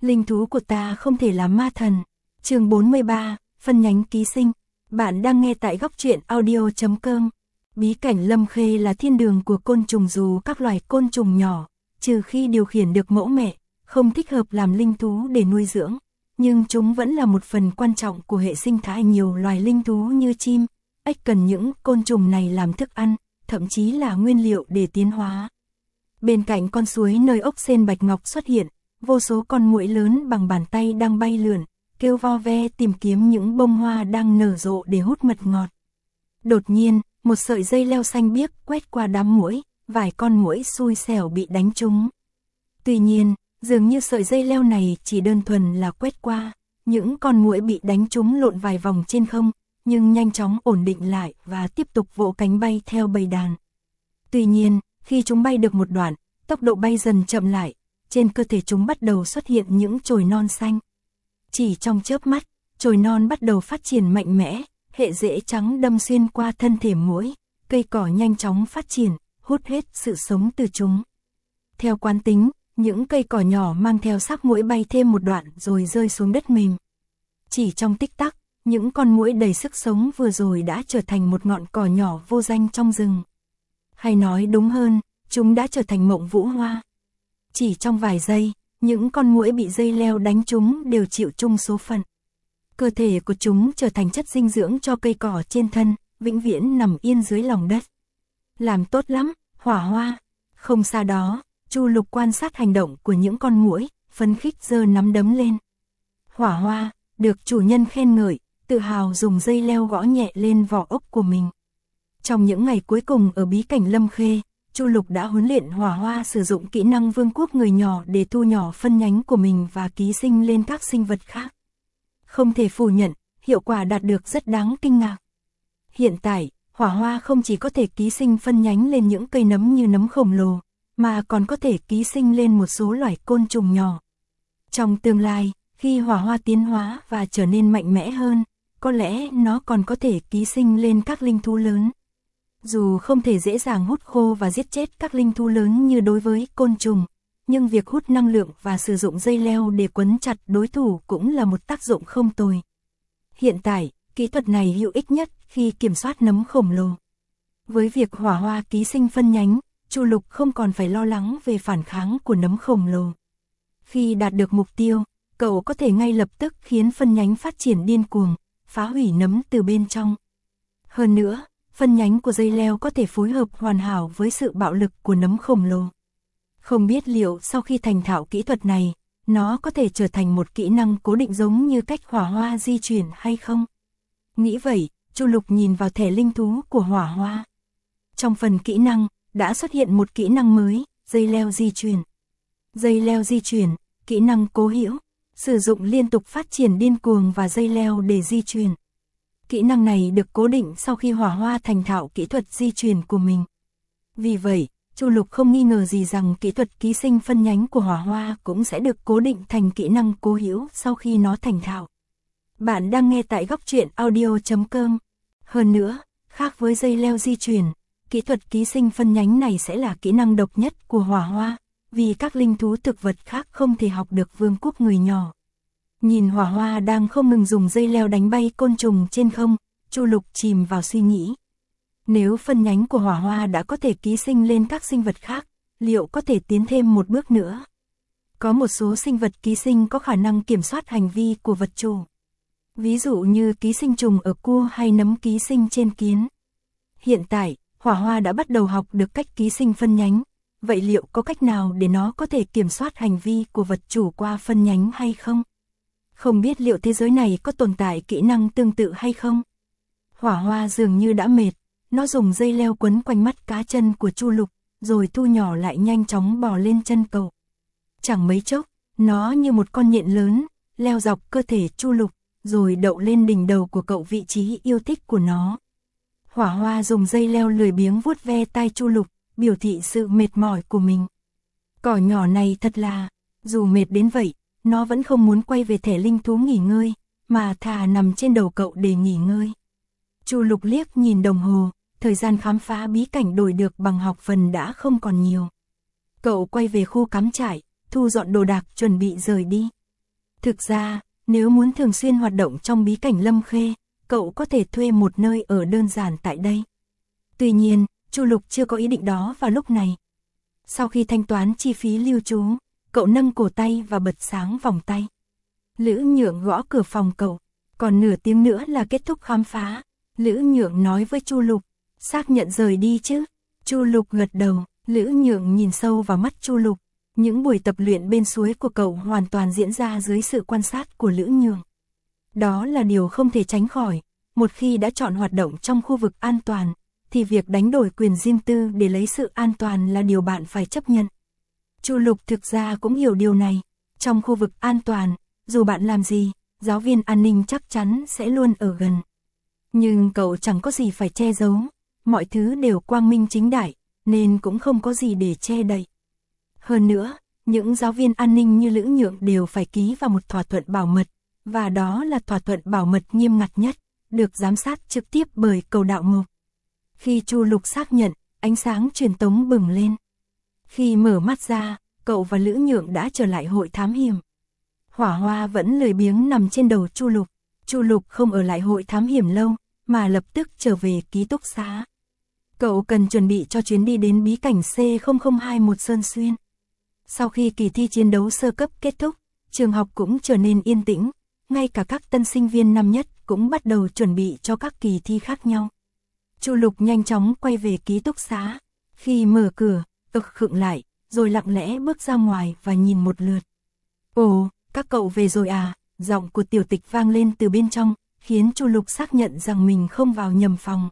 Linh thú của ta không thể là ma thần. Chương 43, phân nhánh ký sinh. Bạn đang nghe tại góc truyện audio.com. Bí cảnh Lâm Khê là thiên đường của côn trùng, dù các loài côn trùng nhỏ, trừ khi điều khiển được mẫu mẹ, không thích hợp làm linh thú để nuôi dưỡng, nhưng chúng vẫn là một phần quan trọng của hệ sinh thái. Nhiều loài linh thú như chim, ếch cần những côn trùng này làm thức ăn, thậm chí là nguyên liệu để tiến hóa. Bên cạnh con suối nơi ốc sên bạch ngọc xuất hiện, vô số con muỗi lớn bằng bàn tay đang bay lượn, kêu vo ve tìm kiếm những bông hoa đang nở rộ để hút mật ngọt. Đột nhiên, một sợi dây leo xanh biếc quét qua đám muỗi, vài con muỗi xui xẻo bị đánh trúng. Tuy nhiên, dường như sợi dây leo này chỉ đơn thuần là quét qua, những con muỗi bị đánh trúng lộn vài vòng trên không, nhưng nhanh chóng ổn định lại và tiếp tục vỗ cánh bay theo bầy đàn. Tuy nhiên, khi chúng bay được một đoạn, tốc độ bay dần chậm lại, trên cơ thể chúng bắt đầu xuất hiện những chồi non xanh. Chỉ trong chớp mắt, chồi non bắt đầu phát triển mạnh mẽ, hệ rễ trắng đâm xuyên qua thân thể muỗi, cây cỏ nhanh chóng phát triển, hút hết sự sống từ chúng. Theo quán tính, những cây cỏ nhỏ mang theo xác muỗi bay thêm một đoạn rồi rơi xuống đất mềm. Chỉ trong tích tắc, những con muỗi đầy sức sống vừa rồi đã trở thành một ngọn cỏ nhỏ vô danh trong rừng. Hay nói đúng hơn, chúng đã trở thành mộng vũ hoa. Chỉ trong vài giây, những con muỗi bị dây leo đánh trúng đều chịu chung số phận. Cơ thể của chúng trở thành chất dinh dưỡng cho cây cỏ trên thân, vĩnh viễn nằm yên dưới lòng đất. Làm tốt lắm, Hỏa Hoa. Không xa đó, Chu Lục quan sát hành động của những con muỗi, phấn khích giơ nắm đấm lên. Hỏa Hoa, được chủ nhân khen ngợi, tự hào dùng dây leo gõ nhẹ lên vỏ ốc của mình. Trong những ngày cuối cùng ở bí cảnh Lâm Khê, Chu Lục đã huấn luyện Hỏa Hoa sử dụng kỹ năng vương quốc người nhỏ để thu nhỏ phân nhánh của mình và ký sinh lên các sinh vật khác. Không thể phủ nhận, hiệu quả đạt được rất đáng kinh ngạc. Hiện tại, Hỏa Hoa không chỉ có thể ký sinh phân nhánh lên những cây nấm như nấm khổng lồ, mà còn có thể ký sinh lên một số loài côn trùng nhỏ. Trong tương lai, khi Hỏa Hoa tiến hóa và trở nên mạnh mẽ hơn, có lẽ nó còn có thể ký sinh lên các linh thú lớn. Dù không thể dễ dàng hút khô và giết chết các linh thú lớn như đối với côn trùng, nhưng việc hút năng lượng và sử dụng dây leo để quấn chặt đối thủ cũng là một tác dụng không tồi. Hiện tại, kỹ thuật này hữu ích nhất khi kiểm soát nấm khổng lồ. Với việc Hỏa Hoa ký sinh phân nhánh, Chu Lục không còn phải lo lắng về phản kháng của nấm khổng lồ. Khi đạt được mục tiêu, cậu có thể ngay lập tức khiến phân nhánh phát triển điên cuồng, phá hủy nấm từ bên trong. Hơn nữa, phân nhánh của dây leo có thể phối hợp hoàn hảo với sự bạo lực của nấm khổng lồ. Không biết liệu sau khi thành thạo kỹ thuật này, nó có thể trở thành một kỹ năng cố định giống như cách Hỏa Hoa di chuyển hay không? Nghĩ vậy, Chu Lục nhìn vào thẻ linh thú của Hỏa Hoa. Trong phần kỹ năng, đã xuất hiện một kỹ năng mới, dây leo di chuyển. Dây leo di chuyển, kỹ năng cố hữu, sử dụng liên tục phát triển điên cuồng và dây leo để di chuyển. Kỹ năng này được cố định sau khi Hỏa Hoa thành thạo kỹ thuật di chuyển của mình. Vì vậy, Chu Lục không nghi ngờ gì rằng kỹ thuật ký sinh phân nhánh của Hỏa Hoa cũng sẽ được cố định thành kỹ năng cố hữu sau khi nó thành thạo. Bạn đang nghe tại góc truyện audio.com. Hơn nữa, khác với dây leo di chuyển, kỹ thuật ký sinh phân nhánh này sẽ là kỹ năng độc nhất của Hỏa Hoa, vì các linh thú thực vật khác không thể học được vương quốc người nhỏ. Nhìn Hỏa Hoa đang không ngừng dùng dây leo đánh bay côn trùng trên không, Chu Lục chìm vào suy nghĩ. Nếu phân nhánh của Hỏa Hoa đã có thể ký sinh lên các sinh vật khác, liệu có thể tiến thêm một bước nữa? Có một số sinh vật ký sinh có khả năng kiểm soát hành vi của vật chủ. Ví dụ như ký sinh trùng ở cua hay nấm ký sinh trên kiến. Hiện tại, Hỏa Hoa đã bắt đầu học được cách ký sinh phân nhánh. Vậy liệu có cách nào để nó có thể kiểm soát hành vi của vật chủ qua phân nhánh hay không? Không biết liệu thế giới này có tồn tại kỹ năng tương tự hay không? Hỏa Hoa dường như đã mệt, nó dùng dây leo quấn quanh mắt cá chân của Chu Lục, rồi thu nhỏ lại nhanh chóng bò lên chân cậu. Chẳng mấy chốc, nó như một con nhện lớn, leo dọc cơ thể Chu Lục, rồi đậu lên đỉnh đầu của cậu, vị trí yêu thích của nó. Hỏa Hoa dùng dây leo lười biếng vuốt ve tai Chu Lục, biểu thị sự mệt mỏi của mình. Cỏ nhỏ này thật là, dù mệt đến vậy, nó vẫn không muốn quay về thẻ linh thú nghỉ ngơi, mà thà nằm trên đầu cậu để nghỉ ngơi. Chu Lục liếc nhìn đồng hồ, thời gian khám phá bí cảnh đổi được bằng học phần đã không còn nhiều. Cậu quay về khu cắm trại, thu dọn đồ đạc chuẩn bị rời đi. Thực ra, nếu muốn thường xuyên hoạt động trong bí cảnh Lâm Khê, cậu có thể thuê một nơi ở đơn giản tại đây. Tuy nhiên, Chu Lục chưa có ý định đó vào lúc này. Sau khi thanh toán chi phí lưu trú, cậu nâng cổ tay và bật sáng vòng tay. Lữ Nhượng gõ cửa phòng cậu, còn nửa tiếng nữa là kết thúc khám phá. Lữ Nhượng nói với Chu Lục, xác nhận rời đi chứ? Chu Lục gật đầu, Lữ Nhượng nhìn sâu vào mắt Chu Lục. Những buổi tập luyện bên suối của cậu hoàn toàn diễn ra dưới sự quan sát của Lữ Nhượng. Đó là điều không thể tránh khỏi, một khi đã chọn hoạt động trong khu vực an toàn, thì việc đánh đổi quyền riêng tư để lấy sự an toàn là điều bạn phải chấp nhận. Chu Lục thực ra cũng hiểu điều này, trong khu vực an toàn, dù bạn làm gì, giáo viên an ninh chắc chắn sẽ luôn ở gần. Nhưng cậu chẳng có gì phải che giấu, mọi thứ đều quang minh chính đại, nên cũng không có gì để che đậy. Hơn nữa, những giáo viên an ninh như Lữ Nhượng đều phải ký vào một thỏa thuận bảo mật, và đó là thỏa thuận bảo mật nghiêm ngặt nhất, được giám sát trực tiếp bởi cầu đạo mục. Khi Chu Lục xác nhận, ánh sáng truyền tống bừng lên. Khi mở mắt ra, cậu và Lữ Nhượng đã trở lại hội thám hiểm. Hỏa Hoa vẫn lười biếng nằm trên đầu Chu Lục. Chu Lục không ở lại hội thám hiểm lâu, mà lập tức trở về ký túc xá. Cậu cần chuẩn bị cho chuyến đi đến bí cảnh C0021 Sơn Xuyên. Sau khi kỳ thi chiến đấu sơ cấp kết thúc, trường học cũng trở nên yên tĩnh, ngay cả các tân sinh viên năm nhất cũng bắt đầu chuẩn bị cho các kỳ thi khác nhau. Chu Lục nhanh chóng quay về ký túc xá, khi mở cửa, khựng lại, rồi lặng lẽ bước ra ngoài và nhìn một lượt. Ồ, các cậu về rồi à? Giọng của Tiểu Tịch vang lên từ bên trong, khiến Chu Lục xác nhận rằng mình không vào nhầm phòng.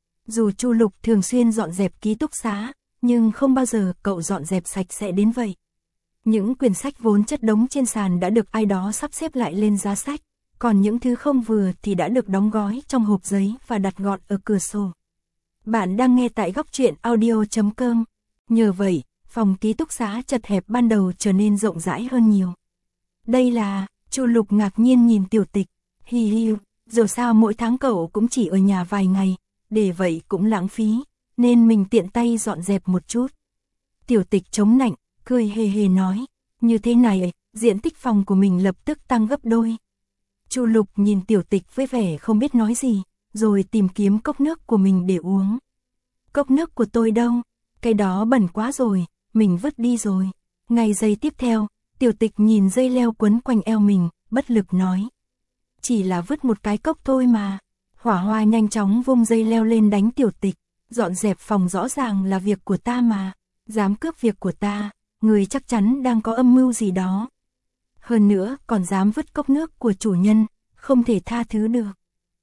Dù Chu Lục thường xuyên dọn dẹp ký túc xá, nhưng không bao giờ cậu dọn dẹp sạch sẽ đến vậy. Những quyển sách vốn chất đống trên sàn đã được ai đó sắp xếp lại lên giá sách, còn những thứ không vừa thì đã được đóng gói trong hộp giấy và đặt gọn ở cửa sổ. Bạn đang nghe tại góc truyện audio.com. Nhờ vậy, phòng ký túc xá chật hẹp ban đầu trở nên rộng rãi hơn nhiều. Đây là, Chu Lục ngạc nhiên nhìn Tiểu Tịch, hi hi, dù sao mỗi tháng cậu cũng chỉ ở nhà vài ngày, để vậy cũng lãng phí, nên mình tiện tay dọn dẹp một chút. Tiểu Tịch chống nạnh, cười hề hề nói, như thế này, diện tích phòng của mình lập tức tăng gấp đôi. Chu Lục nhìn Tiểu Tịch với vẻ không biết nói gì, rồi tìm kiếm cốc nước của mình để uống. Cốc nước của tôi đâu? Cái đó bẩn quá rồi, mình vứt đi rồi. Ngay giây tiếp theo, Tiểu Tịch nhìn dây leo quấn quanh eo mình, bất lực nói. Chỉ là vứt một cái cốc thôi mà. Hỏa Hoa nhanh chóng vung dây leo lên đánh Tiểu Tịch. Dọn dẹp phòng rõ ràng là việc của ta mà. Dám cướp việc của ta, người chắc chắn đang có âm mưu gì đó. Hơn nữa còn dám vứt cốc nước của chủ nhân, không thể tha thứ được.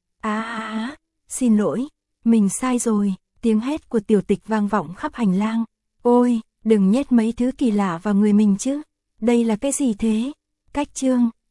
Xin lỗi, mình sai rồi. Tiếng hét của Tiểu Tịch vang vọng khắp hành lang. Ôi, đừng nhét mấy thứ kỳ lạ vào người mình chứ. Đây là cái gì thế? Cách chương